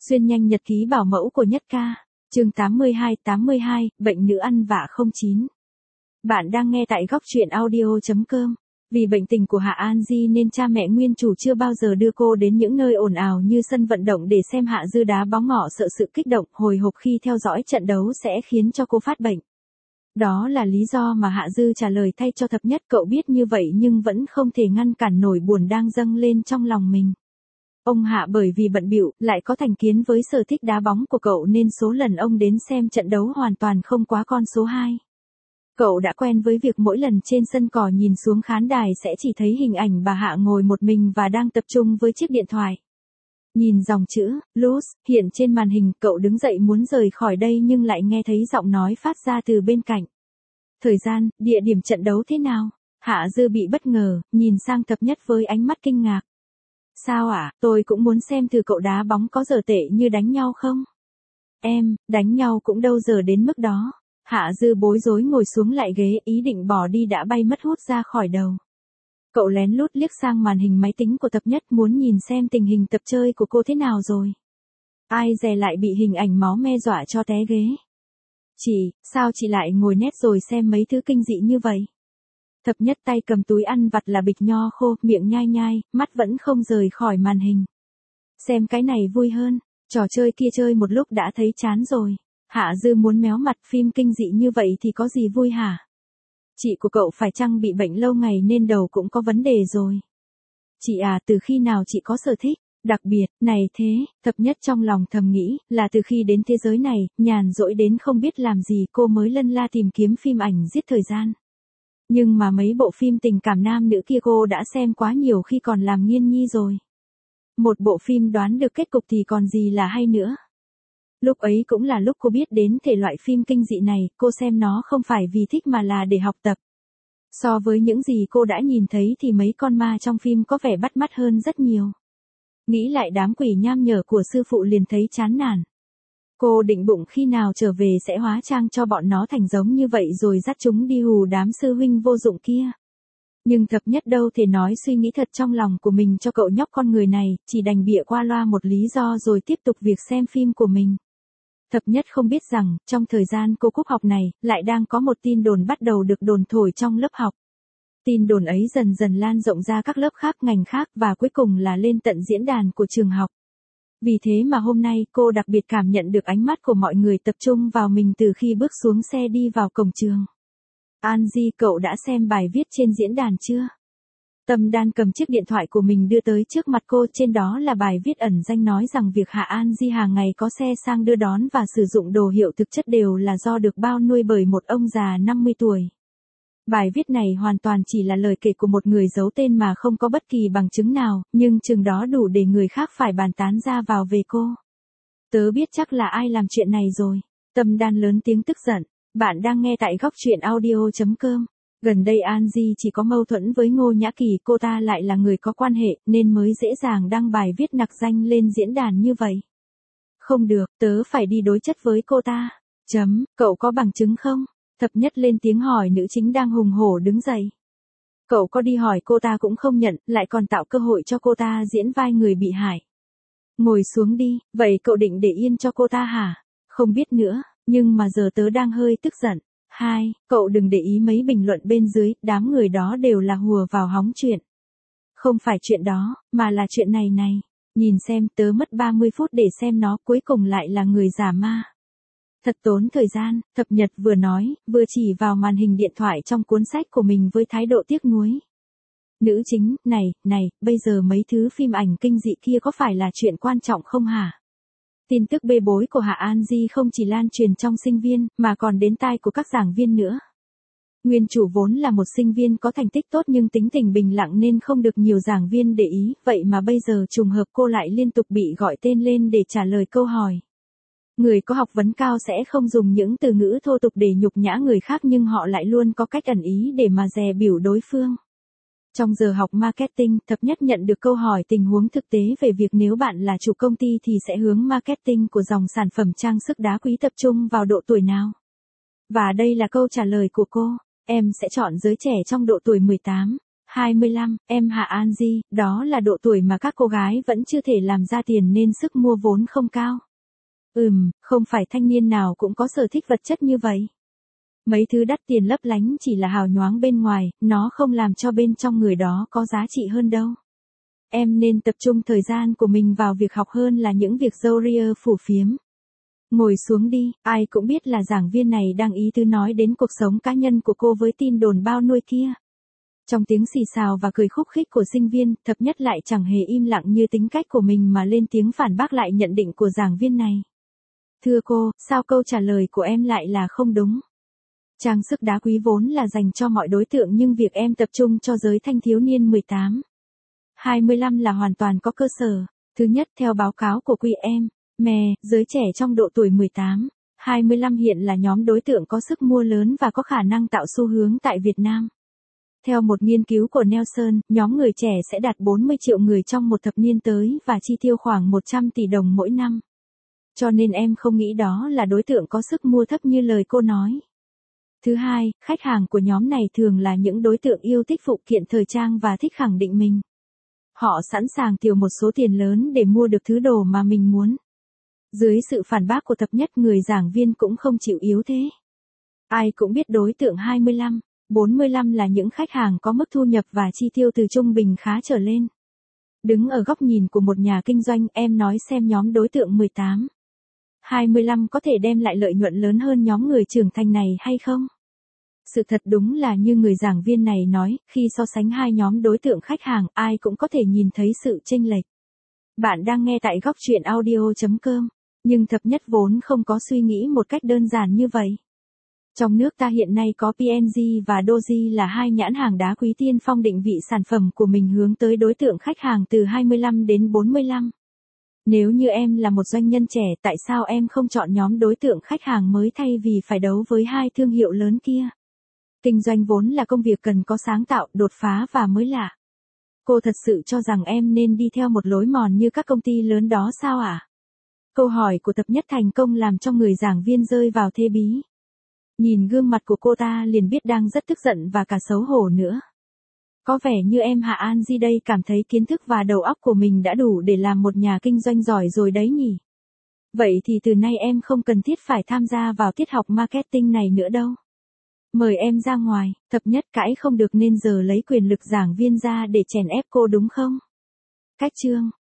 Xuyên nhanh nhật ký bảo mẫu của Nhất Ca. Chương 82, bệnh nữ ăn vạ 09. Bạn đang nghe tại góc truyện audio.com. Vì bệnh tình của Hạ An Di nên cha mẹ nguyên chủ chưa bao giờ đưa cô đến những nơi ồn ào như sân vận động để xem Hạ Dư đá bóng ngọ, sợ sự kích động, hồi hộp khi theo dõi trận đấu sẽ khiến cho cô phát bệnh. Đó là lý do mà Hạ Dư trả lời thay cho Thập Nhất. Cậu biết như vậy nhưng vẫn không thể ngăn cản nổi buồn đang dâng lên trong lòng mình. Ông Hạ bởi vì bận bịu, lại có thành kiến với sở thích đá bóng của cậu nên số lần ông đến xem trận đấu hoàn toàn không quá con số 2. Cậu đã quen với việc mỗi lần trên sân cỏ nhìn xuống khán đài sẽ chỉ thấy hình ảnh bà Hạ ngồi một mình và đang tập trung với chiếc điện thoại. Nhìn dòng chữ Lose hiện trên màn hình, cậu đứng dậy muốn rời khỏi đây nhưng lại nghe thấy giọng nói phát ra từ bên cạnh. Thời gian, địa điểm trận đấu thế nào? Hạ Dư bị bất ngờ, nhìn sang Thập Nhất với ánh mắt kinh ngạc. Sao ạ, tôi cũng muốn xem thử cậu đá bóng có giờ tệ như đánh nhau không? Em, đánh nhau cũng đâu giờ đến mức đó. Hạ Dư bối rối ngồi xuống lại ghế, ý định bỏ đi đã bay mất hút ra khỏi đầu. Cậu lén lút liếc sang màn hình máy tính của Thập Nhất muốn nhìn xem tình hình tập chơi của cô thế nào rồi. Ai dè lại bị hình ảnh máu me dọa cho té ghế. Chị, sao chị lại ngồi nét rồi xem mấy thứ kinh dị như vậy? Thập Nhất tay cầm túi ăn vặt là bịch nho khô, miệng nhai nhai, mắt vẫn không rời khỏi màn hình. Xem cái này vui hơn, trò chơi kia chơi một lúc đã thấy chán rồi. Hạ Dư muốn méo mặt, phim kinh dị như vậy thì có gì vui hả? Chị của cậu phải chăng bị bệnh lâu ngày nên đầu cũng có vấn đề rồi? Chị à, từ khi nào chị có sở thích đặc biệt này thế? Thập Nhất trong lòng thầm nghĩ, là từ khi đến thế giới này, nhàn rỗi đến không biết làm gì cô mới lân la tìm kiếm phim ảnh giết thời gian. Nhưng mà mấy bộ phim tình cảm nam nữ kia cô đã xem quá nhiều khi còn làm nghiên nhi rồi. Một bộ phim đoán được kết cục thì còn gì là hay nữa. Lúc ấy cũng là lúc cô biết đến thể loại phim kinh dị này, cô xem nó không phải vì thích mà là để học tập. So với những gì cô đã nhìn thấy thì mấy con ma trong phim có vẻ bắt mắt hơn rất nhiều. Nghĩ lại đám quỷ nham nhở của sư phụ liền thấy chán nản. Cô định bụng khi nào trở về sẽ hóa trang cho bọn nó thành giống như vậy rồi dắt chúng đi hù đám sư huynh vô dụng kia. Nhưng Thập Nhất đâu thể nói suy nghĩ thật trong lòng của mình cho cậu nhóc con người này, chỉ đành bịa qua loa một lý do rồi tiếp tục việc xem phim của mình. Thập Nhất không biết rằng, trong thời gian cô cúp học này, lại đang có một tin đồn bắt đầu được đồn thổi trong lớp học. Tin đồn ấy dần dần lan rộng ra các lớp khác, ngành khác và cuối cùng là lên tận diễn đàn của trường học. Vì thế mà hôm nay cô đặc biệt cảm nhận được ánh mắt của mọi người tập trung vào mình từ khi bước xuống xe đi vào cổng trường. An Di, cậu đã xem bài viết trên diễn đàn chưa? Tâm Đan cầm chiếc điện thoại của mình đưa tới trước mặt cô, trên đó là bài viết ẩn danh nói rằng việc Hạ An Di hàng ngày có xe sang đưa đón và sử dụng đồ hiệu thực chất đều là do được bao nuôi bởi một ông già 50 tuổi. Bài viết này hoàn toàn chỉ là lời kể của một người giấu tên mà không có bất kỳ bằng chứng nào, nhưng chừng đó đủ để người khác phải bàn tán ra vào về cô. Tớ biết chắc là ai làm chuyện này rồi. Tâm Đan lớn tiếng tức giận. Bạn đang nghe tại góc truyện audio.com. Gần đây An Di chỉ có mâu thuẫn với Ngô Nhã Kỳ, cô ta lại là người có quan hệ nên mới dễ dàng đăng bài viết nặc danh lên diễn đàn như vậy. Không được, tớ phải đi đối chất với cô ta. Cậu có bằng chứng không? Thập Nhất lên tiếng hỏi nữ chính đang hùng hổ đứng dậy. Cậu có đi hỏi cô ta cũng không nhận, lại còn tạo cơ hội cho cô ta diễn vai người bị hại. Ngồi xuống đi, vậy cậu định để yên cho cô ta hả? Không biết nữa, nhưng mà giờ tớ đang hơi tức giận. 2. Cậu đừng để ý mấy bình luận bên dưới, đám người đó đều là hùa vào hóng chuyện. Không phải chuyện đó, mà là chuyện này. Nhìn xem, tớ mất 30 phút để xem nó, cuối cùng lại là người giả ma. Thật tốn thời gian, Thập Nhất vừa nói, vừa chỉ vào màn hình điện thoại trong cuốn sách của mình với thái độ tiếc nuối. Nữ chính, này, bây giờ mấy thứ phim ảnh kinh dị kia có phải là chuyện quan trọng không hả? Tin tức bê bối của Hạ An Di không chỉ lan truyền trong sinh viên, mà còn đến tai của các giảng viên nữa. Nguyên chủ vốn là một sinh viên có thành tích tốt nhưng tính tình bình lặng nên không được nhiều giảng viên để ý, vậy mà bây giờ trùng hợp cô lại liên tục bị gọi tên lên để trả lời câu hỏi. Người có học vấn cao sẽ không dùng những từ ngữ thô tục để nhục nhã người khác nhưng họ lại luôn có cách ẩn ý để mà dè bỉu đối phương. Trong giờ học marketing, Thập Nhất nhận được câu hỏi tình huống thực tế về việc nếu bạn là chủ công ty thì sẽ hướng marketing của dòng sản phẩm trang sức đá quý tập trung vào độ tuổi nào? Và đây là câu trả lời của cô. Em sẽ chọn giới trẻ trong độ tuổi 18, 25, em Hạ An Di, đó là độ tuổi mà các cô gái vẫn chưa thể làm ra tiền nên sức mua vốn không cao. Không phải thanh niên nào cũng có sở thích vật chất như vậy. Mấy thứ đắt tiền lấp lánh chỉ là hào nhoáng bên ngoài, nó không làm cho bên trong người đó có giá trị hơn đâu. Em nên tập trung thời gian của mình vào việc học hơn là những việc râu ria phủ phiếm. Ngồi xuống đi, ai cũng biết là giảng viên này đang ý tứ nói đến cuộc sống cá nhân của cô với tin đồn bao nuôi kia. Trong tiếng xì xào và cười khúc khích của sinh viên, Thập Nhất lại chẳng hề im lặng như tính cách của mình mà lên tiếng phản bác lại nhận định của giảng viên này. Thưa cô, sao câu trả lời của em lại là không đúng? Trang sức đá quý vốn là dành cho mọi đối tượng nhưng việc em tập trung cho giới thanh thiếu niên 18, 25 là hoàn toàn có cơ sở. Thứ nhất, theo báo cáo của QM, giới trẻ trong độ tuổi 18, 25 hiện là nhóm đối tượng có sức mua lớn và có khả năng tạo xu hướng tại Việt Nam. Theo một nghiên cứu của Nelson, nhóm người trẻ sẽ đạt 40 triệu người trong một thập niên tới và chi tiêu khoảng 100 tỷ đồng mỗi năm. Cho nên em không nghĩ đó là đối tượng có sức mua thấp như lời cô nói. Thứ hai, khách hàng của nhóm này thường là những đối tượng yêu thích phụ kiện thời trang và thích khẳng định mình. Họ sẵn sàng tiêu một số tiền lớn để mua được thứ đồ mà mình muốn. Dưới sự phản bác của Thập Nhất, người giảng viên cũng không chịu yếu thế. Ai cũng biết đối tượng 25, 45 là những khách hàng có mức thu nhập và chi tiêu từ trung bình khá trở lên. Đứng ở góc nhìn của một nhà kinh doanh, em nói xem nhóm đối tượng 18, 25 có thể đem lại lợi nhuận lớn hơn nhóm người trưởng thành này hay không? Sự thật đúng là như người giảng viên này nói, khi so sánh hai nhóm đối tượng khách hàng, ai cũng có thể nhìn thấy sự chênh lệch. Bạn đang nghe tại góc truyện audio.com, nhưng Thập Nhất vốn không có suy nghĩ một cách đơn giản như vậy. Trong nước ta hiện nay có P&G và Doji là hai nhãn hàng đá quý tiên phong định vị sản phẩm của mình hướng tới đối tượng khách hàng từ 25 đến 45. Nếu như em là một doanh nhân trẻ, tại sao em không chọn nhóm đối tượng khách hàng mới thay vì phải đấu với hai thương hiệu lớn kia? Kinh doanh vốn là công việc cần có sáng tạo, đột phá và mới lạ. Cô thật sự cho rằng em nên đi theo một lối mòn như các công ty lớn đó sao ạ? Câu hỏi của Thập Nhất thành công làm cho người giảng viên rơi vào thế bí. Nhìn gương mặt của cô ta liền biết đang rất tức giận và cả xấu hổ nữa. Có vẻ như em Hạ An Di đây cảm thấy kiến thức và đầu óc của mình đã đủ để làm một nhà kinh doanh giỏi rồi đấy nhỉ? Vậy thì từ nay em không cần thiết phải tham gia vào tiết học marketing này nữa đâu. Mời em ra ngoài. Thập Nhất cãi không được nên giờ lấy quyền lực giảng viên ra để chèn ép cô đúng không? Cách chương